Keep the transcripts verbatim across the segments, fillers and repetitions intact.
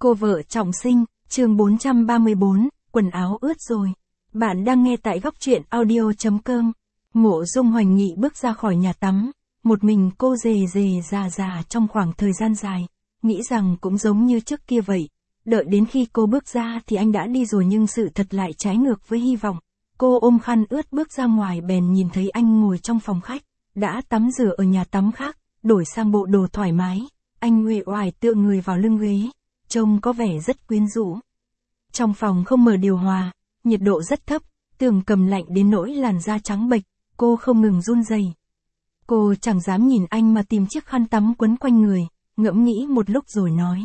Cô vợ trọng sinh, chương bốn trăm ba mươi bốn, quần áo ướt rồi. Bạn đang nghe tại góc truyện audio chấm com. Mộ Dung Hoành Nghị bước ra khỏi nhà tắm, một mình cô rề rề rà rà trong khoảng thời gian dài, nghĩ rằng cũng giống như trước kia vậy. Đợi đến khi cô bước ra thì anh đã đi rồi, nhưng sự thật lại trái ngược với hy vọng. Cô ôm khăn ướt bước ra ngoài bèn nhìn thấy anh ngồi trong phòng khách, đã tắm rửa ở nhà tắm khác, đổi sang bộ đồ thoải mái. Anh uể oải tựa người vào lưng ghế, trông có vẻ rất quyến rũ. Trong phòng không mở điều hòa, nhiệt độ rất thấp, Tưởng Cầm lạnh đến nỗi làn da trắng bệch, cô không ngừng run rẩy. Cô chẳng dám nhìn anh mà tìm chiếc khăn tắm quấn quanh người, ngẫm nghĩ một lúc rồi nói.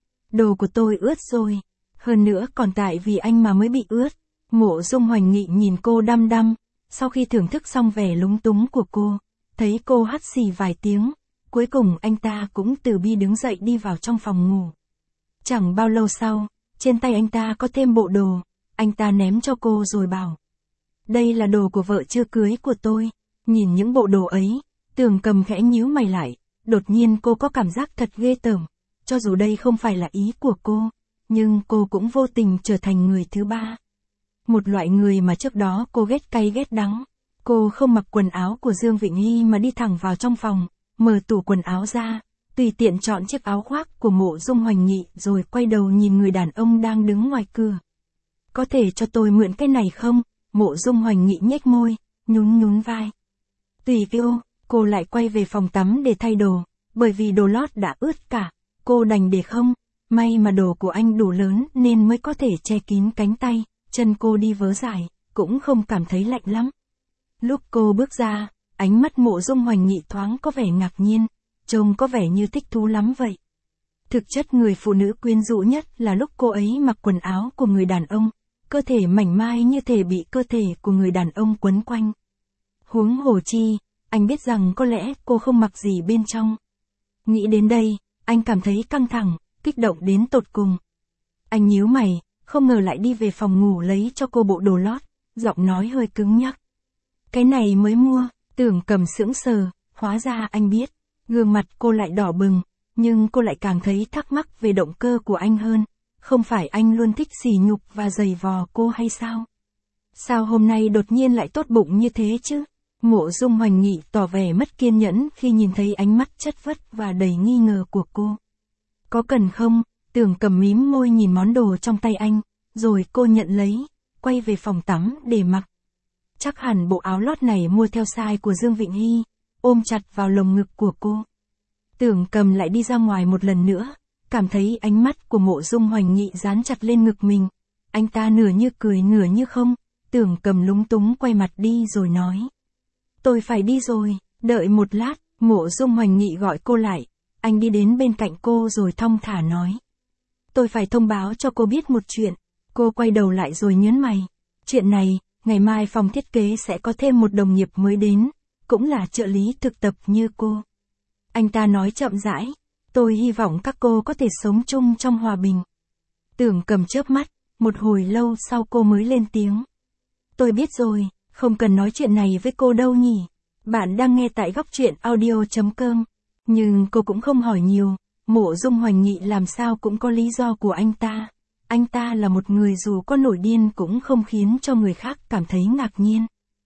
Đồ của tôi ướt rồi, hơn nữa còn tại vì anh mà mới bị ướt. Mộ Dung Hoành Nghị nhìn cô đăm đăm, sau khi thưởng thức xong vẻ lúng túng của cô, thấy cô hắt xì vài tiếng, cuối cùng anh ta cũng từ bi đứng dậy đi vào trong phòng ngủ. Chẳng bao lâu sau, trên tay anh ta có thêm bộ đồ, anh ta ném cho cô rồi bảo. Đây là đồ của vợ chưa cưới của tôi. Nhìn những bộ đồ ấy, Tưởng Cầm khẽ nhíu mày lại, đột nhiên cô có cảm giác thật ghê tởm. Cho dù đây không phải là ý của cô, nhưng cô cũng vô tình trở thành người thứ ba. Một loại người mà trước đó cô ghét cay ghét đắng. Cô không mặc quần áo của Dương Vịnh Hy mà đi thẳng vào trong phòng, mở tủ quần áo ra, tùy tiện chọn chiếc áo khoác của Mộ Dung Hoành Nghị rồi quay đầu nhìn người đàn ông đang đứng ngoài cửa. Có thể cho tôi mượn cái này không? Mộ Dung Hoành Nghị nhếch môi, nhún nhún vai. Tùy cô, cô lại quay về phòng tắm để thay đồ, bởi vì đồ lót đã ướt cả, cô đành để không. May mà đồ của anh đủ lớn nên mới có thể che kín cánh tay, chân cô đi vớ dài, cũng không cảm thấy lạnh lắm. Lúc cô bước ra, ánh mắt Mộ Dung Hoành Nghị thoáng có vẻ ngạc nhiên, trông có vẻ như thích thú lắm vậy. Thực chất người phụ nữ quyến rũ nhất là lúc cô ấy mặc quần áo của người đàn ông, cơ thể mảnh mai như thể bị cơ thể của người đàn ông quấn quanh. Huống hồ chi, anh biết rằng có lẽ cô không mặc gì bên trong. Nghĩ đến đây, anh cảm thấy căng thẳng, kích động đến tột cùng. Anh nhíu mày, không ngờ lại đi về phòng ngủ lấy cho cô bộ đồ lót, giọng nói hơi cứng nhắc. Cái này mới mua. Tưởng Cầm sững sờ, hóa ra anh biết. Gương mặt cô lại đỏ bừng, nhưng cô lại càng thấy thắc mắc về động cơ của anh hơn. Không phải anh luôn thích sỉ nhục và giày vò cô hay sao? Sao hôm nay đột nhiên lại tốt bụng như thế chứ? Mộ Dung Hoành Nghị tỏ vẻ mất kiên nhẫn khi nhìn thấy ánh mắt chất vất và đầy nghi ngờ của cô. Có cần không? Tưởng Cầm mím môi nhìn món đồ trong tay anh, rồi cô nhận lấy, quay về phòng tắm để mặc. Chắc hẳn bộ áo lót này mua theo size của Dương Vịnh Hy, ôm chặt vào lồng ngực của cô. Tưởng Cầm lại đi ra ngoài một lần nữa, cảm thấy ánh mắt của Mộ Dung Hoành Nghị dán chặt lên ngực mình. Anh ta nửa như cười nửa như không, Tưởng Cầm lúng túng quay mặt đi rồi nói. Tôi phải đi rồi, đợi một lát. Mộ Dung Hoành Nghị gọi cô lại, anh đi đến bên cạnh cô rồi thong thả nói. Tôi phải thông báo cho cô biết một chuyện. Cô quay đầu lại rồi nhớn mày. Chuyện này, ngày mai phòng thiết kế sẽ có thêm một đồng nghiệp mới đến, cũng là trợ lý thực tập như cô. Anh ta nói chậm rãi, tôi hy vọng các cô có thể sống chung trong hòa bình. Tưởng Cầm chớp mắt, một hồi lâu sau cô mới lên tiếng. Tôi biết rồi, không cần nói chuyện này với cô đâu nhỉ. Bạn đang nghe tại góc truyện audio chấm com. Nhưng cô cũng không hỏi nhiều, Mộ Dung Hoành Nghị làm sao cũng có lý do của anh ta. Anh ta là một người dù có nổi điên cũng không khiến cho người khác cảm thấy ngạc nhiên.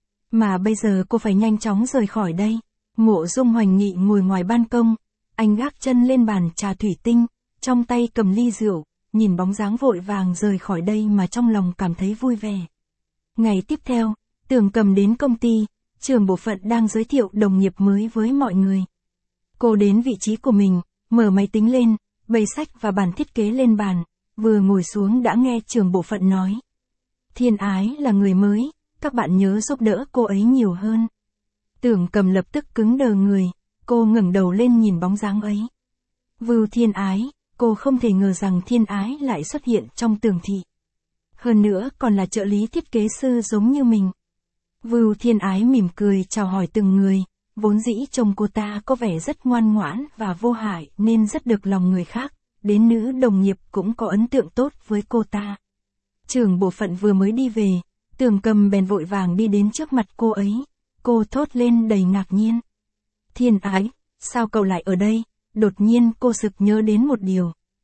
Mà bây giờ cô phải nhanh chóng rời khỏi đây. Mộ Dung Hoành Nghị ngồi ngoài ban công, anh gác chân lên bàn trà thủy tinh, trong tay cầm ly rượu, nhìn bóng dáng vội vàng rời khỏi đây mà trong lòng cảm thấy vui vẻ. Ngày tiếp theo, Tưởng Cầm đến công ty, trưởng bộ phận đang giới thiệu đồng nghiệp mới với mọi người. Cô đến vị trí của mình, mở máy tính lên, bày sách và bản thiết kế lên bàn, vừa ngồi xuống đã nghe trưởng bộ phận nói. Thiên Ái là người mới, các bạn nhớ giúp đỡ cô ấy nhiều hơn. Tưởng Cầm lập tức cứng đờ người, cô ngẩng đầu lên nhìn bóng dáng ấy. Vưu Thiên Ái, cô không thể ngờ rằng Thiên Ái lại xuất hiện trong tường thị. Hơn nữa còn là trợ lý thiết kế sư giống như mình. Vưu Thiên Ái mỉm cười chào hỏi từng người, vốn dĩ trông cô ta có vẻ rất ngoan ngoãn và vô hại nên rất được lòng người khác, đến nữ đồng nghiệp cũng có ấn tượng tốt với cô ta. Trưởng bộ phận vừa mới đi về, Tưởng Cầm bèn vội vàng đi đến trước mặt cô ấy, cô thốt lên đầy ngạc nhiên. Thiên Ái, sao cậu lại ở đây? Đột nhiên cô sực nhớ đến một điều.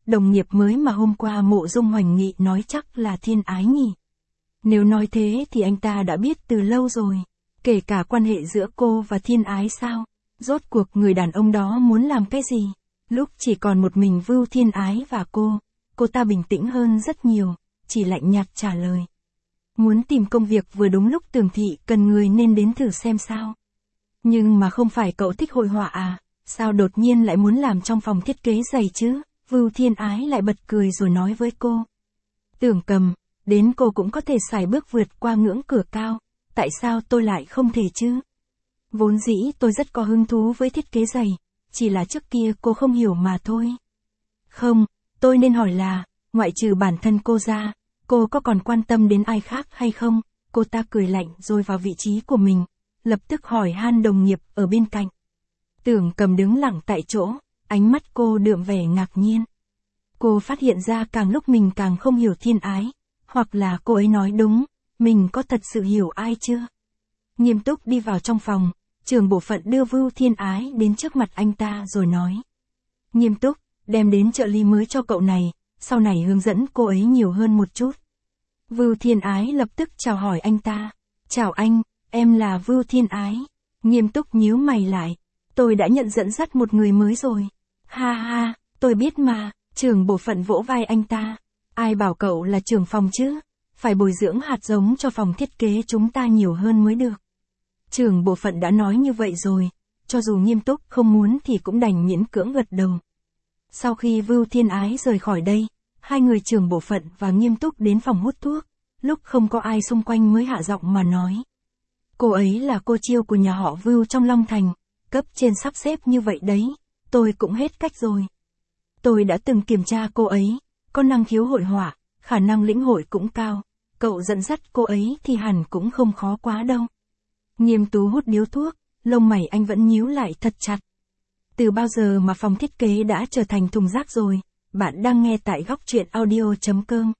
đồng nghiệp mới mà hôm qua Mộ Dung Hoành Nghị nói chắc là Thiên Ái nhỉ. Nếu nói thế thì anh ta đã biết từ lâu rồi, kể cả quan hệ giữa cô và Thiên Ái sao? Rốt cuộc người đàn ông đó muốn làm cái gì? Lúc chỉ còn một mình Vưu Thiên Ái và cô, cô ta bình tĩnh hơn rất nhiều, chỉ lạnh nhạt trả lời. Muốn tìm công việc vừa đúng lúc Tưởng thị cần người nên đến thử xem sao. Nhưng mà không phải cậu thích hội họa à, sao đột nhiên lại muốn làm trong phòng thiết kế giày chứ? Vưu Thiên Ái lại bật cười rồi nói với cô. Tưởng Cầm, đến cô cũng có thể sải bước vượt qua ngưỡng cửa cao, tại sao tôi lại không thể chứ? Vốn dĩ tôi rất có hứng thú với thiết kế giày, chỉ là trước kia cô không hiểu mà thôi. Không, tôi nên hỏi là, ngoại trừ bản thân cô ra, cô có còn quan tâm đến ai khác hay không? Cô ta cười lạnh rồi vào vị trí của mình, lập tức hỏi han đồng nghiệp ở bên cạnh. Tưởng Cầm đứng lặng tại chỗ, ánh mắt cô đượm vẻ ngạc nhiên. Cô phát hiện ra càng lúc mình càng không hiểu Thiên Ái, hoặc là cô ấy nói đúng, mình có thật sự hiểu ai chưa? Nghiêm túc đi vào trong phòng, trưởng bộ phận đưa Vưu Thiên Ái đến trước mặt anh ta rồi nói. Nghiêm túc, đem đến trợ lý mới cho cậu này, sau này hướng dẫn cô ấy nhiều hơn một chút. Vưu Thiên Ái lập tức chào hỏi anh ta. Chào anh, em là Vưu Thiên Ái. Nghiêm túc nhíu mày lại. Tôi đã nhận dẫn dắt một người mới rồi. Ha ha, tôi biết mà, trưởng bộ phận vỗ vai anh ta. Ai bảo cậu là trưởng phòng chứ? Phải bồi dưỡng hạt giống cho phòng thiết kế chúng ta nhiều hơn mới được. Trưởng bộ phận đã nói như vậy rồi, cho dù Nghiêm túc không muốn thì cũng đành miễn cưỡng gật đầu. Sau khi Vưu Thiên Ái rời khỏi đây, hai người trưởng bộ phận và Nghiêm túc đến phòng hút thuốc, lúc không có ai xung quanh mới hạ giọng mà nói. Cô ấy là cô Chiêu của nhà họ Vưu trong Long Thành, cấp trên sắp xếp như vậy đấy, tôi cũng hết cách rồi. Tôi đã từng kiểm tra cô ấy, có năng khiếu hội họa, khả năng lĩnh hội cũng cao, cậu dẫn dắt cô ấy thì hẳn cũng không khó quá đâu. Nghiêm Tú hút điếu thuốc, lông mày anh vẫn nhíu lại thật chặt. Từ bao giờ mà phòng thiết kế đã trở thành thùng rác rồi? Bạn đang nghe tại góc truyện audio chấm com.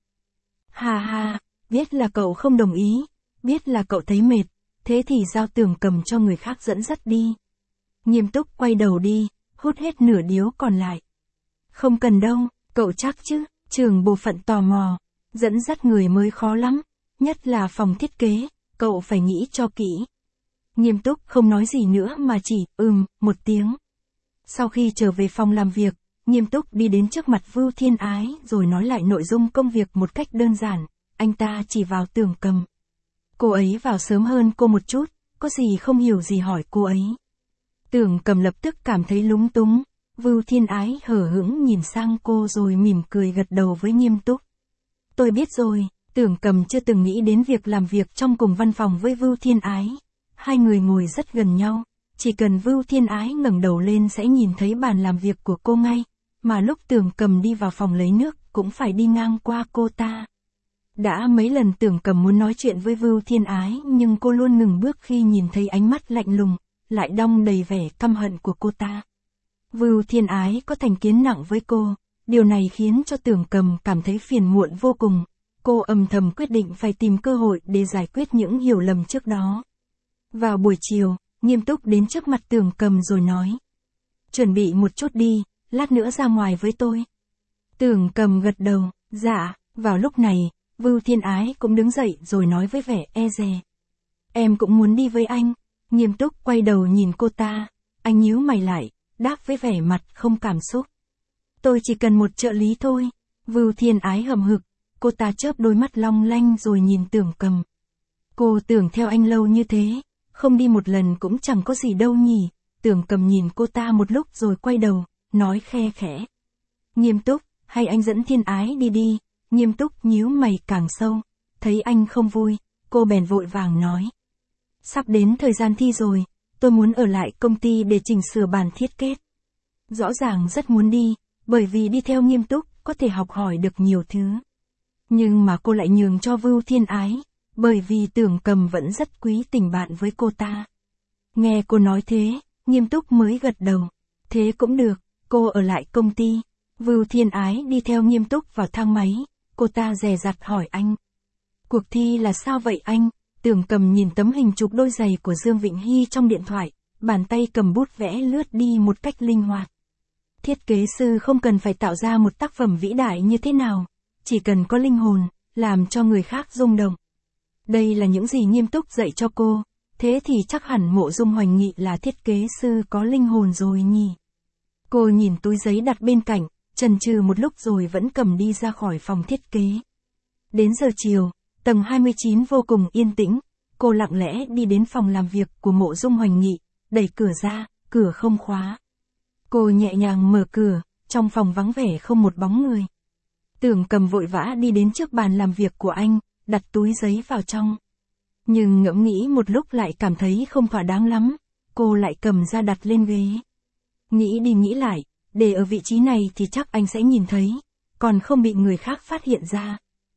Ha ha, biết là cậu không đồng ý, biết là cậu thấy mệt, thế thì giao Tưởng Cầm cho người khác dẫn dắt đi. Nghiêm túc quay đầu đi, hút hết nửa điếu còn lại. Không cần đâu, cậu chắc chứ? Trưởng bộ phận tò mò. Dẫn dắt người mới khó lắm, nhất là phòng thiết kế, cậu phải nghĩ cho kỹ. Nghiêm túc không nói gì nữa mà chỉ ừm một tiếng. Sau khi trở về phòng làm việc, Nghiêm túc đi đến trước mặt Vưu Thiên Ái rồi nói lại nội dung công việc một cách đơn giản. Anh ta chỉ vào Tưởng Cầm. Cô ấy vào sớm hơn cô một chút, có gì không hiểu gì hỏi cô ấy. Tưởng Cầm lập tức cảm thấy lúng túng. Vưu Thiên Ái hờ hững nhìn sang cô rồi mỉm cười gật đầu với Nghiêm túc. Tôi biết rồi. Tưởng Cầm chưa từng nghĩ đến việc làm việc trong cùng văn phòng với Vưu Thiên Ái. Hai người ngồi rất gần nhau, chỉ cần Vưu Thiên Ái ngẩng đầu lên sẽ nhìn thấy bàn làm việc của cô ngay, mà lúc Tưởng Cầm đi vào phòng lấy nước cũng phải đi ngang qua cô ta. Đã mấy lần Tưởng Cầm muốn nói chuyện với Vưu Thiên Ái nhưng cô luôn ngừng bước khi nhìn thấy ánh mắt lạnh lùng, lại đong đầy vẻ căm hận của cô ta. Vưu Thiên Ái có thành kiến nặng với cô, điều này khiến cho Tưởng Cầm cảm thấy phiền muộn vô cùng. Cô âm thầm quyết định phải tìm cơ hội để giải quyết những hiểu lầm trước đó. Vào buổi chiều, Nghiêm túc đến trước mặt Tưởng Cầm rồi nói. Chuẩn bị một chút đi, lát nữa ra ngoài với tôi. Tưởng Cầm gật đầu, dạ. Vào lúc này, Vưu Thiên Ái cũng đứng dậy rồi nói với vẻ e dè. Em cũng muốn đi với anh. Nghiêm túc quay đầu nhìn cô ta, anh nhíu mày lại, đáp với vẻ mặt không cảm xúc. Tôi chỉ cần một trợ lý thôi. Vưu Thiên Ái hậm hực, cô ta chớp đôi mắt long lanh rồi nhìn Tưởng Cầm. Cô tưởng theo anh lâu như thế, không đi một lần cũng chẳng có gì đâu nhỉ. Tưởng Cầm nhìn cô ta một lúc rồi quay đầu, nói khe khẽ. Nghiêm túc, hay anh dẫn Thiên Ái đi đi. Nghiêm túc nhíu mày càng sâu, thấy anh không vui, cô bèn vội vàng nói. Sắp đến thời gian thi rồi, tôi muốn ở lại công ty để chỉnh sửa bản thiết kế. Rõ ràng rất muốn đi, bởi vì đi theo Nghiêm túc, có thể học hỏi được nhiều thứ. Nhưng mà cô lại nhường cho Vưu Thiên Ái, bởi vì Tưởng Cầm vẫn rất quý tình bạn với cô ta. Nghe cô nói thế, Nghiêm túc mới gật đầu. Thế cũng được, cô ở lại công ty. Vưu Thiên Ái đi theo Nghiêm túc vào thang máy, cô ta dè dặt hỏi anh. Cuộc thi là sao vậy anh? Tưởng Cầm nhìn tấm hình chụp đôi giày của Dương Vịnh Hy trong điện thoại, bàn tay cầm bút vẽ lướt đi một cách linh hoạt. Thiết kế sư không cần phải tạo ra một tác phẩm vĩ đại như thế nào, chỉ cần có linh hồn, làm cho người khác rung động. Đây là những gì Nghiêm Túc dạy cho cô, thế thì chắc hẳn Mộ Dung Hoành Nghị là thiết kế sư có linh hồn rồi nhỉ. Cô nhìn túi giấy đặt bên cạnh, chần chừ một lúc rồi vẫn cầm đi ra khỏi phòng thiết kế. Đến giờ chiều, tầng hai mươi chín vô cùng yên tĩnh, cô lặng lẽ đi đến phòng làm việc của Mộ Dung Hoành Nghị, đẩy cửa ra, cửa không khóa. Cô nhẹ nhàng mở cửa, trong phòng vắng vẻ không một bóng người. Tưởng Cầm vội vã đi đến trước bàn làm việc của anh, đặt túi giấy vào trong. Nhưng ngẫm nghĩ một lúc lại cảm thấy không thỏa đáng lắm, cô lại cầm ra đặt lên ghế. Nghĩ đi nghĩ lại, để ở vị trí này thì chắc anh sẽ nhìn thấy, còn không bị người khác phát hiện ra.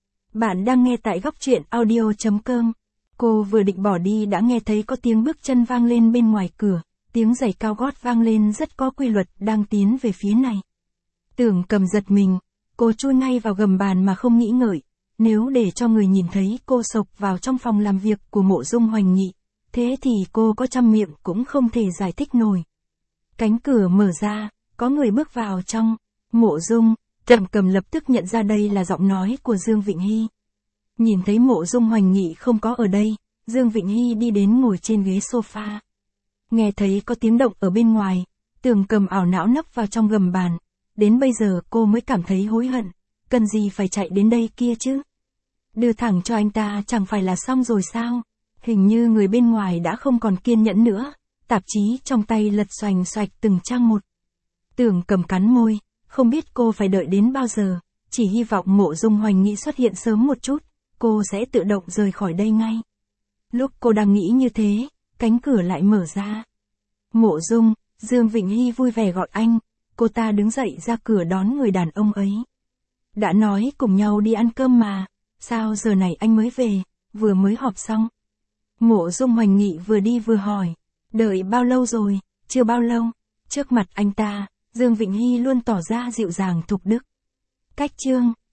Bạn đang nghe tại góc truyện audio chấm com. Cô vừa định bỏ đi đã nghe thấy có tiếng bước chân vang lên bên ngoài cửa, tiếng giày cao gót vang lên rất có quy luật đang tiến về phía này. Tưởng Cầm giật mình, cô chui ngay vào gầm bàn mà không nghĩ ngợi. Nếu để cho người nhìn thấy cô xộc vào trong phòng làm việc của Mộ Dung Hoành Nghị, thế thì cô có trăm miệng cũng không thể giải thích nổi. Cánh cửa mở ra, có người bước vào trong. Mộ Dung, Tưởng Cầm lập tức nhận ra đây là giọng nói của Dương Vịnh Hy. Nhìn thấy Mộ Dung Hoành Nghị không có ở đây, Dương Vịnh Hy đi đến ngồi trên ghế sofa. Nghe thấy có tiếng động ở bên ngoài, Tưởng Cầm ảo não nấp vào trong gầm bàn. Đến bây giờ cô mới cảm thấy hối hận, cần gì phải chạy đến đây kia chứ? Đưa thẳng cho anh ta chẳng phải là xong rồi sao? Hình như người bên ngoài đã không còn kiên nhẫn nữa, tạp chí trong tay lật xoành xoạch từng trang một. Tưởng Cầm cắn môi, không biết cô phải đợi đến bao giờ, chỉ hy vọng Mộ Dung Hoành Nghị xuất hiện sớm một chút, cô sẽ tự động rời khỏi đây ngay. Lúc cô đang nghĩ như thế, cánh cửa lại mở ra. Mộ Dung, Dương Vịnh Hy vui vẻ gọi anh, cô ta đứng dậy ra cửa đón người đàn ông ấy. Đã nói cùng nhau đi ăn cơm mà, sao giờ này anh mới về, vừa mới họp xong. Mộ Dung Hoành Nghị vừa đi vừa hỏi, đợi bao lâu rồi, chưa bao lâu. Trước mặt anh ta, Dương Vịnh Hy luôn tỏ ra dịu dàng thục đức. Cách chương